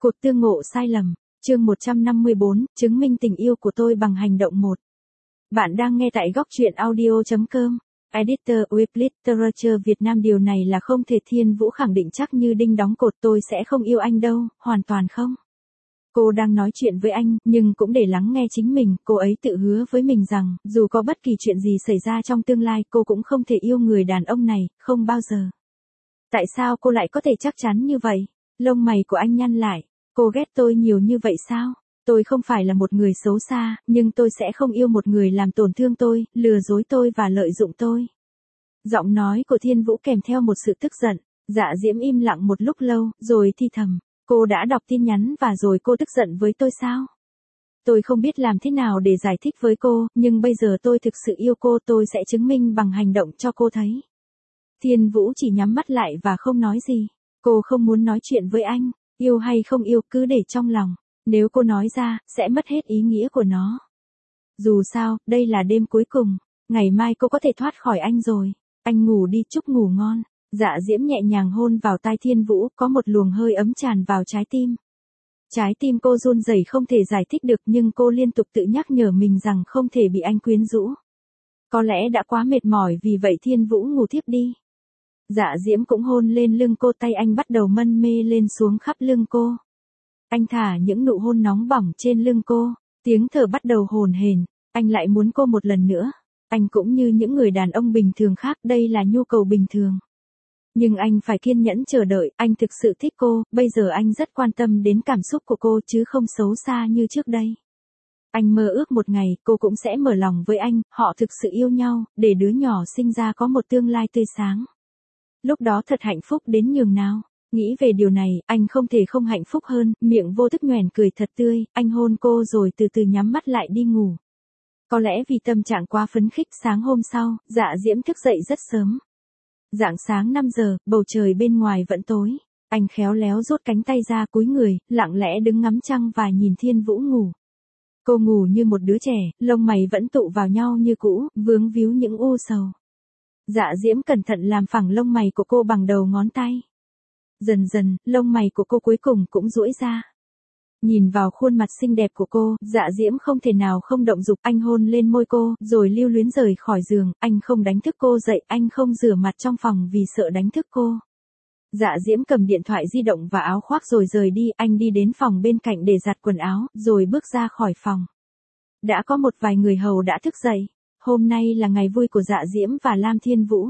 Cuộc tương ngộ sai lầm, chương 154, chứng minh tình yêu của tôi bằng hành động 1. Bạn đang nghe tại góc truyện audio.com. Editor with Literature Việt Nam. Điều này là không thể. Thiên Vũ khẳng định chắc như đinh đóng cột, tôi sẽ không yêu anh đâu, hoàn toàn không. Cô đang nói chuyện với anh, nhưng cũng để lắng nghe chính mình. Cô ấy tự hứa với mình rằng, dù có bất kỳ chuyện gì xảy ra trong tương lai, cô cũng không thể yêu người đàn ông này, không bao giờ. Tại sao cô lại có thể chắc chắn như vậy? Lông mày của anh nhăn lại. Cô ghét tôi nhiều như vậy sao? Tôi không phải là một người xấu xa, nhưng tôi sẽ không yêu một người làm tổn thương tôi, lừa dối tôi và lợi dụng tôi. Giọng nói của Thiên Vũ kèm theo một sự tức giận. Dạ Diễm im lặng một lúc lâu, rồi thì thầm. Cô đã đọc tin nhắn và rồi cô tức giận với tôi sao? Tôi không biết làm thế nào để giải thích với cô, nhưng bây giờ tôi thực sự yêu cô, tôi sẽ chứng minh bằng hành động cho cô thấy. Thiên Vũ chỉ nhắm mắt lại và không nói gì. Cô không muốn nói chuyện với anh. Yêu hay không yêu cứ để trong lòng. Nếu cô nói ra, sẽ mất hết ý nghĩa của nó. Dù sao, đây là đêm cuối cùng. Ngày mai cô có thể thoát khỏi anh rồi. Anh ngủ đi, chúc ngủ ngon. Dạ Diễm nhẹ nhàng hôn vào tai Thiên Vũ, có một luồng hơi ấm tràn vào trái tim. Trái tim cô run rẩy không thể giải thích được, nhưng cô liên tục tự nhắc nhở mình rằng không thể bị anh quyến rũ. Có lẽ đã quá mệt mỏi, vì vậy Thiên Vũ ngủ thiếp đi. Dạ Diễm cũng hôn lên lưng cô, tay anh bắt đầu mân mê lên xuống khắp lưng cô. Anh thả những nụ hôn nóng bỏng trên lưng cô, tiếng thở bắt đầu hổn hển, anh lại muốn cô một lần nữa. Anh cũng như những người đàn ông bình thường khác, đây là nhu cầu bình thường. Nhưng anh phải kiên nhẫn chờ đợi, anh thực sự thích cô, bây giờ anh rất quan tâm đến cảm xúc của cô chứ không xấu xa như trước đây. Anh mơ ước một ngày cô cũng sẽ mở lòng với anh, họ thực sự yêu nhau, để đứa nhỏ sinh ra có một tương lai tươi sáng. Lúc đó thật hạnh phúc đến nhường nào. Nghĩ về điều này, anh không thể không hạnh phúc hơn, miệng vô thức nhoẻn cười thật tươi, anh hôn cô rồi từ từ nhắm mắt lại đi ngủ. Có lẽ vì tâm trạng quá phấn khích, sáng hôm sau, Dạ Diễm thức dậy rất sớm. Rạng sáng 5 giờ, bầu trời bên ngoài vẫn tối. Anh khéo léo rút cánh tay ra, cúi người, lặng lẽ đứng ngắm trăng và nhìn Thiên Vũ ngủ. Cô ngủ như một đứa trẻ, lông mày vẫn tụ vào nhau như cũ, vướng víu những u sầu. Dạ Diễm cẩn thận làm phẳng lông mày của cô bằng đầu ngón tay. Dần dần, lông mày của cô cuối cùng cũng duỗi ra. Nhìn vào khuôn mặt xinh đẹp của cô, Dạ Diễm không thể nào không động dục. Anh hôn lên môi cô, rồi lưu luyến rời khỏi giường. Anh không đánh thức cô dậy, anh không rửa mặt trong phòng vì sợ đánh thức cô. Dạ Diễm cầm điện thoại di động và áo khoác rồi rời đi. Anh đi đến phòng bên cạnh để giặt quần áo, rồi bước ra khỏi phòng. Đã có một vài người hầu đã thức dậy. Hôm nay là ngày vui của Dạ Diễm và Lam Thiên Vũ.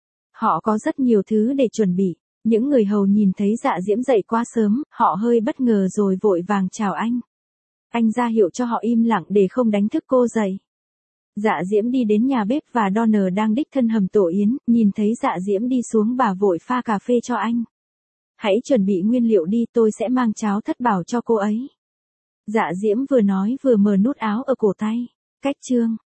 Họ có rất nhiều thứ để chuẩn bị. Những người hầu nhìn thấy Dạ Diễm dậy quá sớm, họ hơi bất ngờ rồi vội vàng chào anh. Anh ra hiệu cho họ im lặng để không đánh thức cô dậy. Dạ Diễm đi đến nhà bếp và Donner đang đích thân hầm tổ yến, nhìn thấy Dạ Diễm đi xuống bà vội pha cà phê cho anh. Hãy chuẩn bị nguyên liệu đi, tôi sẽ mang cháo thất bảo cho cô ấy. Dạ Diễm vừa nói vừa mở nút áo ở cổ tay. Cách chương